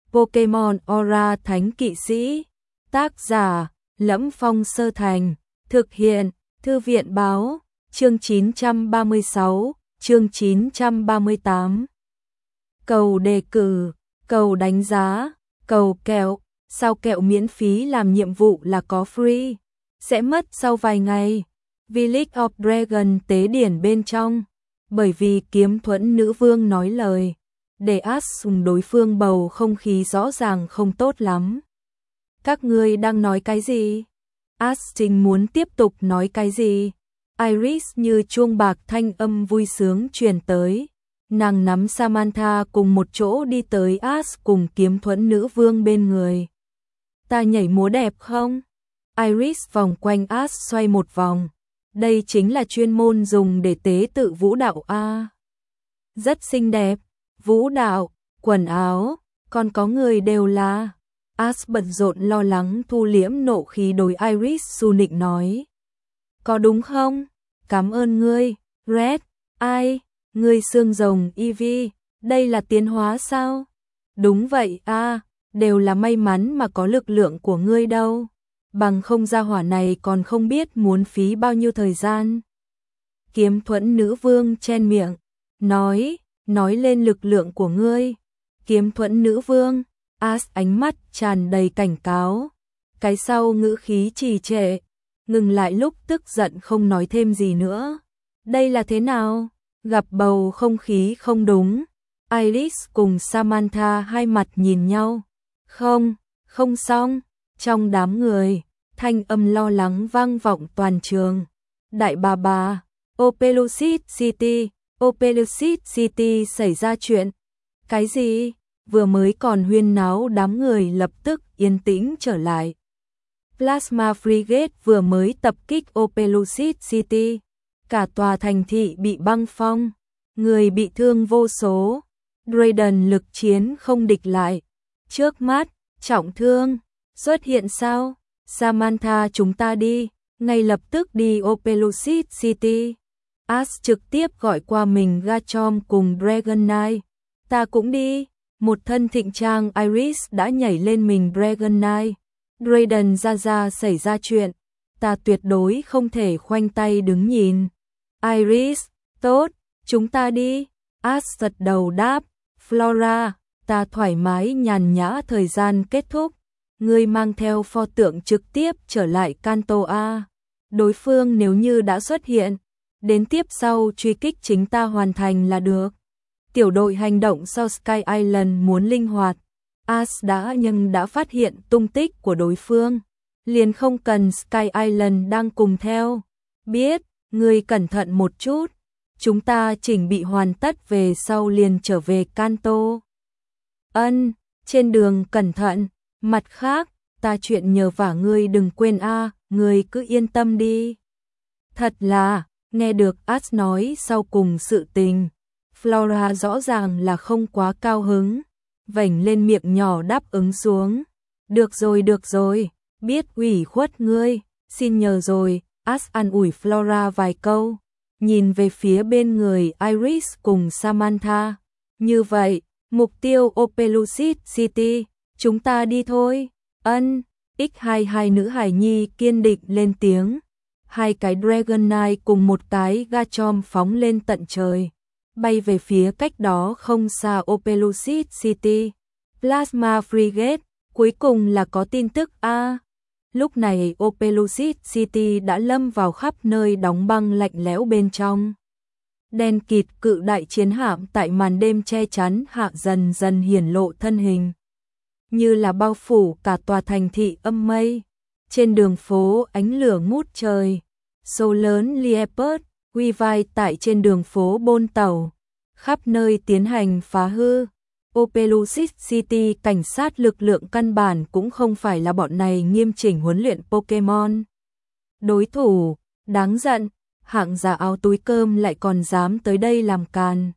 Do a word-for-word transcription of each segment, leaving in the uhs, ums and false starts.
Pokemon Aura Thánh Kỵ Sĩ. Tác giả: Lẫm Phong Sơ Thành. Thực hiện: Thư viện Báo. Chương chín trăm ba mươi sáu, chương chín trăm ba mươi tám. Cầu đề cử, cầu đánh giá, cầu kẹo. Sao kẹo miễn phí làm nhiệm vụ là có free? Sẽ mất sau vài ngày. Village of Dragon tế điển bên trong. Bởi vì Kiếm Thuẫn nữ vương nói lời, để Ash dùng đối phương bầu không khí rõ ràng không tốt lắm. Các ngươi đang nói cái gì? Ash Trình muốn tiếp tục nói cái gì? Iris như chuông bạc thanh âm vui sướng truyền tới. Nàng nắm Samantha cùng một chỗ đi tới Ash cùng Kiếm Thuẫn nữ vương bên người. Ta nhảy múa đẹp không? Iris vòng quanh Ash xoay một vòng. Đây chính là chuyên môn dùng để tế tự vũ đạo a. Rất xinh đẹp. Vũ đạo, quần áo, còn có người đều là. Ash bận rộn lo lắng thu liễm nộ khí đối Iris su nịnh nói. Có đúng không? Cảm ơn ngươi, Red. Ai? Ngươi xương rồng Eevee, đây là tiến hóa sao? Đúng vậy a, đều là may mắn mà có lực lượng của ngươi đâu. Bằng không gia hỏa này còn không biết muốn phí bao nhiêu thời gian. Kiếm Thuẫn nữ vương chen miệng, nói, nói lên lực lượng của ngươi. Kiếm Thuẫn nữ vương, Ash ánh mắt tràn đầy cảnh cáo. Cái sau ngữ khí trì trệ, ngừng lại lúc tức giận không nói thêm gì nữa. Đây là thế nào? Gặp bầu không khí không đúng. Iris cùng Samantha hai mặt nhìn nhau. Không, không xong. Trong đám người, thanh âm lo lắng vang vọng toàn trường. Đại bà bà, Opelucid City, Opelucid City xảy ra chuyện. Cái gì? Vừa mới còn huyên náo đám người lập tức yên tĩnh trở lại. Plasma Frigate vừa mới tập kích Opelucid City. Cả tòa thành thị bị băng phong. Người bị thương vô số. Drayden lực chiến không địch lại. Trước mắt, trọng thương. Xuất hiện sao? Samantha chúng ta đi. Ngay lập tức đi Opelucid City. Ash trực tiếp gọi qua mình Garchomp cùng Dragon Knight. Ta cũng đi. Một thân thịnh trang Iris đã nhảy lên mình Dragon Knight. Drayden ra ra xảy ra chuyện. Ta tuyệt đối không thể khoanh tay đứng nhìn. Iris, tốt, chúng ta đi. Ash giật đầu đáp. Flora, ta thoải mái nhàn nhã thời gian kết thúc. Ngươi mang theo pho tượng trực tiếp trở lại Kanto A. Đối phương nếu như đã xuất hiện, đến tiếp sau truy kích chính ta hoàn thành là được. Tiểu đội hành động sau Sky Island muốn linh hoạt. Ash đã nhưng đã phát hiện tung tích của đối phương. Liền không cần Sky Island đang cùng theo. Biết, ngươi cẩn thận một chút. Chúng ta chỉnh bị hoàn tất về sau liền trở về Kanto. Ân, trên đường cẩn thận. Mặt khác, ta chuyện nhờ vả ngươi đừng quên a, ngươi cứ yên tâm đi. Thật là, nghe được Ash nói sau cùng sự tình. Flora rõ ràng là không quá cao hứng. Vểnh lên miệng nhỏ đáp ứng xuống. Được rồi được rồi, biết ủy khuất ngươi, xin nhờ rồi. Ash an ủi Flora vài câu. Nhìn về phía bên người Iris cùng Samantha. Như vậy, mục tiêu Opelucid City. Chúng ta đi thôi. Ân, X hai mươi hai nữ hài nhi kiên định lên tiếng. Hai cái Dragon Knight cùng một cái Garchomp phóng lên tận trời. Bay về phía cách đó không xa Opelucid City. Plasma Frigate, cuối cùng là có tin tức a. À, lúc này Opelucid City đã lâm vào khắp nơi đóng băng lạnh lẽo bên trong. Đen kịt cự đại chiến hạm tại màn đêm che chắn hạ dần dần hiển lộ thân hình. Như là bao phủ cả tòa thành thị âm mây. Trên đường phố ánh lửa ngút trời. Số lớn Leopard, quy vai tại trên đường phố bôn tàu. Khắp nơi tiến hành phá hư. Opelucid City cảnh sát lực lượng căn bản cũng không phải là bọn này nghiêm chỉnh huấn luyện Pokemon. Đối thủ, đáng giận, hạng giả áo túi cơm lại còn dám tới đây làm càn.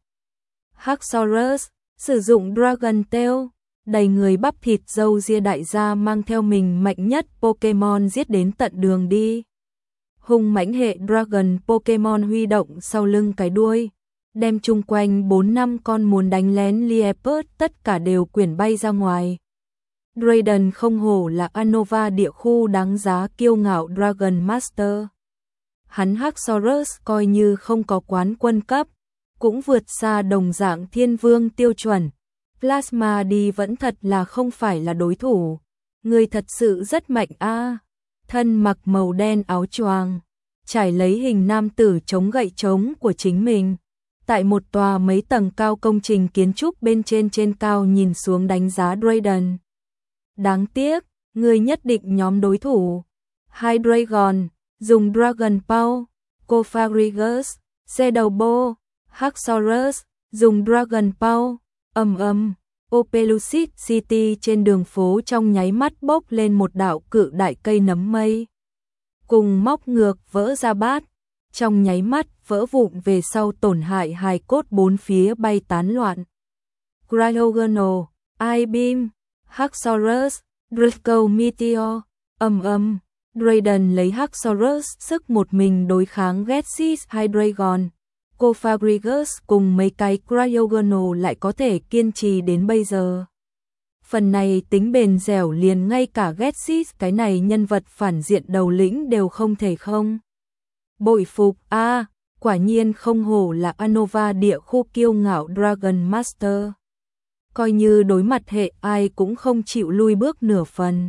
Haxorus, sử dụng Dragon Tail. Đầy người bắp thịt râu ria đại gia mang theo mình mạnh nhất Pokemon giết đến tận đường đi. Hung mãnh hệ Dragon Pokemon huy động sau lưng cái đuôi, đem chung quanh bốn năm con muốn đánh lén Leopard tất cả đều quyển bay ra ngoài. Raiden không hổ là Anova địa khu đáng giá kiêu ngạo Dragon Master. Hắn Haxorus coi như không có quán quân cấp, cũng vượt xa đồng dạng thiên vương tiêu chuẩn. Plasma đi vẫn thật là không phải là đối thủ. Người thật sự rất mạnh a. À. Thân mặc màu đen áo choàng, trải lấy hình nam tử chống gậy trống của chính mình. Tại một tòa mấy tầng cao công trình kiến trúc bên trên trên cao nhìn xuống đánh giá Raiden. Đáng tiếc, người nhất định nhóm đối thủ. Hydreigon, dùng Dragon Ball, Cofagrigus, xe đầu bô, Haxorus, dùng Dragon Ball, ầm ầm, Opelucid City trên đường phố trong nháy mắt bốc lên một đạo cự đại cây nấm mây. Cùng móc ngược vỡ ra bát, trong nháy mắt vỡ vụn về sau tổn hại hài cốt bốn phía bay tán loạn. Cryogonal, I-Beam, Haxorus, Draco Meteor, ầm ầm, Raiden lấy Haxorus sức một mình đối kháng Getsis Hydreigon. Cofagrigus cùng mấy cái Cryogonal lại có thể kiên trì đến bây giờ. Phần này tính bền dẻo liền ngay cả Getsis cái này nhân vật phản diện đầu lĩnh đều không thể không. Bội phục a, à, quả nhiên không hổ là Anova địa khu kiêu ngạo Dragon Master. Coi như đối mặt hệ ai cũng không chịu lui bước nửa phần.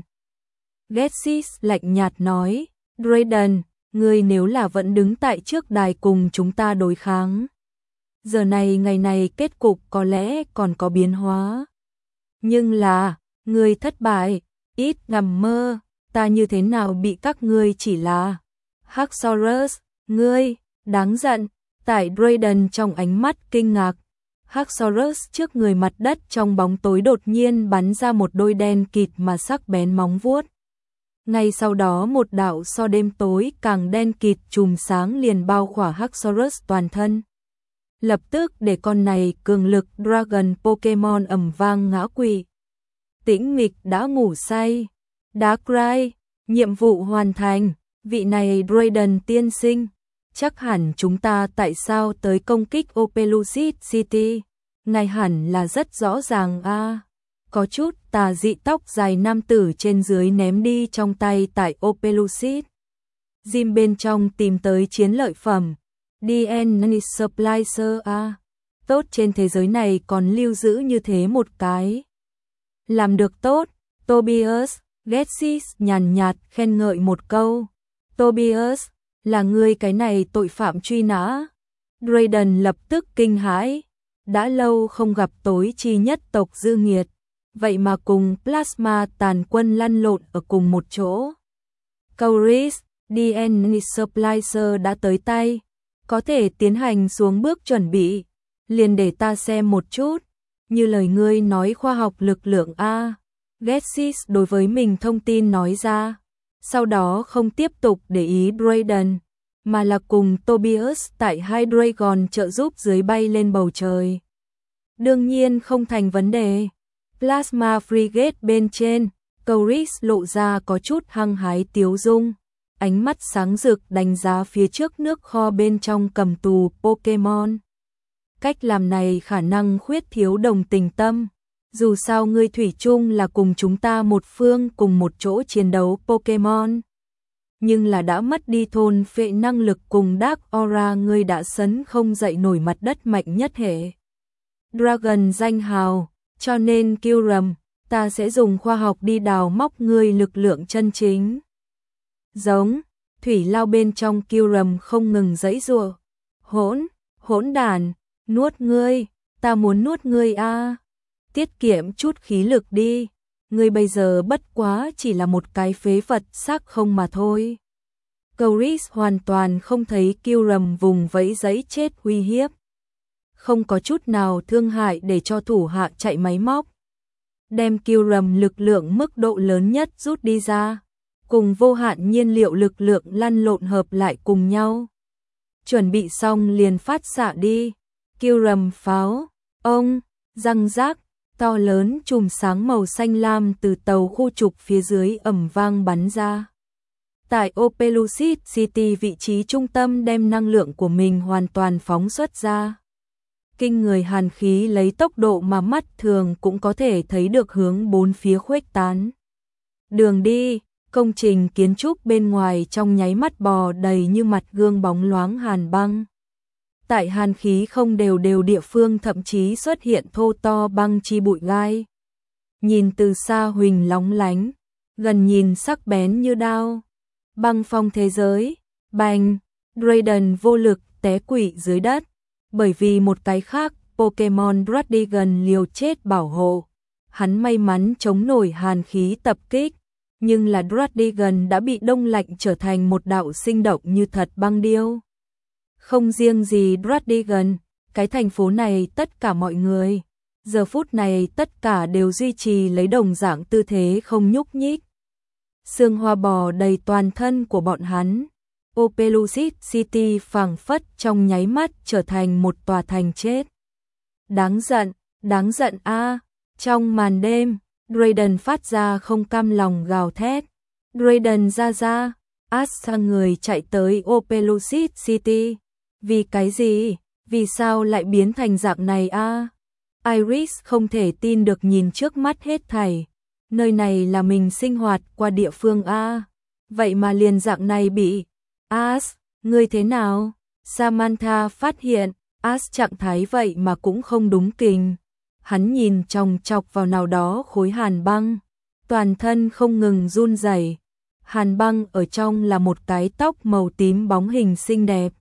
Getsis lạnh nhạt nói, Raiden, ngươi nếu là vẫn đứng tại trước đài cùng chúng ta đối kháng. Giờ này ngày này kết cục có lẽ còn có biến hóa. Nhưng là, ngươi thất bại, ít ngầm mơ, ta như thế nào bị các ngươi chỉ là. Haxorus, ngươi, đáng giận, tại Raiden trong ánh mắt kinh ngạc. Haxorus trước người mặt đất trong bóng tối đột nhiên bắn ra một đôi đen kịt mà sắc bén móng vuốt. Ngay sau đó một đạo so đêm tối càng đen kịt chùm sáng liền bao khỏa Haxorus toàn thân. Lập tức để con này cường lực Dragon Pokemon ầm vang ngã quỵ. Tĩnh mịch đã ngủ say. Darkrai, nhiệm vụ hoàn thành, vị này Raiden tiên sinh. Chắc hẳn chúng ta tại sao tới công kích Opelucid City. Ngài hẳn là rất rõ ràng a. À. Có chút tà dị tóc dài nam tử trên dưới ném đi trong tay tại Opelucid. Jim bên trong tìm tới chiến lợi phẩm. đê en a Supplier a. Tốt trên thế giới này còn lưu giữ như thế một cái. Làm được tốt, Tobias, Getsis nhàn nhạt khen ngợi một câu. Tobias, là ngươi cái này tội phạm truy nã. Raiden lập tức kinh hãi. Đã lâu không gặp tối chi nhất tộc dư nghiệt. Vậy mà cùng Plasma tàn quân lăn lộn ở cùng một chỗ. Couris, đê en a Supplier đã tới tay. Có thể tiến hành xuống bước chuẩn bị. Liền để ta xem một chút. Như lời ngươi nói khoa học lực lượng A. Getsis đối với mình thông tin nói ra. Sau đó không tiếp tục để ý Raiden, mà là cùng Tobias tại Hydreigon trợ giúp dưới bay lên bầu trời. Đương nhiên không thành vấn đề. Plasma Frigate bên trên, Couris lộ ra có chút hăng hái tiếu dung. Ánh mắt sáng rực đánh giá phía trước nước kho bên trong cầm tù Pokemon. Cách làm này khả năng khuyết thiếu đồng tình tâm. Dù sao ngươi thủy chung là cùng chúng ta một phương cùng một chỗ chiến đấu Pokemon. Nhưng là đã mất đi thôn phệ năng lực cùng Dark Aura ngươi đã sấn không dậy nổi mặt đất mạnh nhất hệ. Dragon danh hào, cho nên Kyurem, ta sẽ dùng khoa học đi đào móc ngươi lực lượng chân chính. Giống, thủy lao bên trong Kyurem không ngừng giãy giụa. Hỗn, hỗn đản, nuốt ngươi, ta muốn nuốt ngươi a. À. Tiết kiệm chút khí lực đi, ngươi bây giờ bất quá chỉ là một cái phế vật xác không mà thôi. Couris hoàn toàn không thấy Kyurem vùng vẫy giấy chết uy hiếp. Không có chút nào thương hại để cho thủ hạ chạy máy móc. Đem Kyurem lực lượng mức độ lớn nhất rút đi ra. Cùng vô hạn nhiên liệu lực lượng lăn lộn hợp lại cùng nhau. Chuẩn bị xong liền phát xạ đi. Kyurem pháo, ông, răng rác, to lớn chùm sáng màu xanh lam từ tàu khu trục phía dưới ầm vang bắn ra. Tại Opelucid City vị trí trung tâm đem năng lượng của mình hoàn toàn phóng xuất ra. Kinh người hàn khí lấy tốc độ mà mắt thường cũng có thể thấy được hướng bốn phía khuếch tán. Đường đi, công trình kiến trúc bên ngoài trong nháy mắt bò đầy như mặt gương bóng loáng hàn băng. Tại hàn khí không đều đều địa phương thậm chí xuất hiện thô to băng chi bụi gai. Nhìn từ xa huỳnh lóng lánh, gần nhìn sắc bén như đao. Băng phong thế giới, bành, Drayden vô lực té quỵ dưới đất, bởi vì một cái khác, Pokemon Drayden liều chết bảo hộ. Hắn may mắn chống nổi hàn khí tập kích, nhưng là Drayden đã bị đông lạnh trở thành một đạo sinh động như thật băng điêu. Không riêng gì Drayden, cái thành phố này tất cả mọi người, giờ phút này tất cả đều duy trì lấy đồng dạng tư thế không nhúc nhích. Sương hoa bò đầy toàn thân của bọn hắn. Opelucid City phảng phất trong nháy mắt trở thành một tòa thành chết. Đáng giận, đáng giận a! Trong màn đêm, Drayden phát ra không cam lòng gào thét. Drayden ra ra, Ash sang người chạy tới Opelucid City. Vì cái gì? Vì sao lại biến thành dạng này a? Iris không thể tin được nhìn trước mắt hết thảy. Nơi này là mình sinh hoạt qua địa phương a. Vậy mà liền dạng này bị. Ash, ngươi thế nào? Samantha phát hiện, Ash trạng thái vậy mà cũng không đúng kình. Hắn nhìn chòng chọc vào nào đó khối hàn băng, toàn thân không ngừng run rẩy. Hàn băng ở trong là một cái tóc màu tím bóng hình xinh đẹp.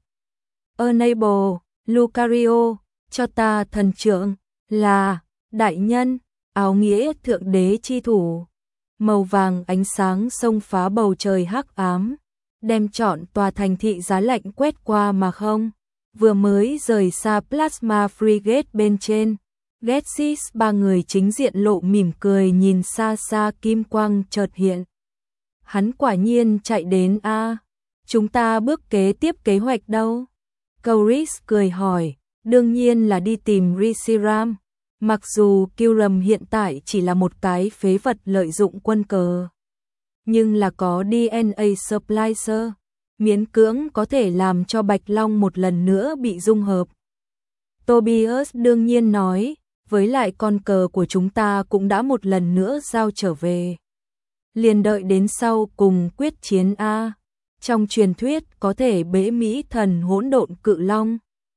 Enable, Lucario, cho ta thần trượng, là, đại nhân, áo nghĩa thượng đế chi thủ. Màu vàng ánh sáng xông phá bầu trời hắc ám, đem trọn tòa thành thị giá lạnh quét qua mà không. Vừa mới rời xa Plasma Frigate bên trên, Getsis ba người chính diện lộ mỉm cười nhìn xa xa kim quang chợt hiện. Hắn quả nhiên chạy đến a. Chúng ta bước kế tiếp kế hoạch đâu? Couris cười hỏi, đương nhiên là đi tìm Reshiram. Mặc dù Kyurem hiện tại chỉ là một cái phế vật lợi dụng quân cờ, nhưng là có đê en a Splicer, miễn cưỡng có thể làm cho Bạch Long một lần nữa bị dung hợp. Tobias đương nhiên nói, với lại con cờ của chúng ta cũng đã một lần nữa giao trở về. Liền đợi đến sau cùng quyết chiến a. Trong truyền thuyết có thể bế Mỹ thần hỗn độn cự long.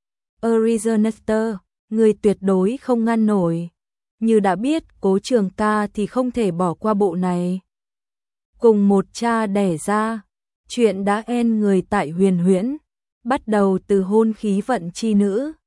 Originator, người tuyệt đối không ngăn nổi. Như đã biết Cố Trường Ca thì không thể bỏ qua bộ này. Cùng một cha đẻ ra, chuyện đã en người tại huyền huyễn, bắt đầu từ hôn khí vận chi nữ.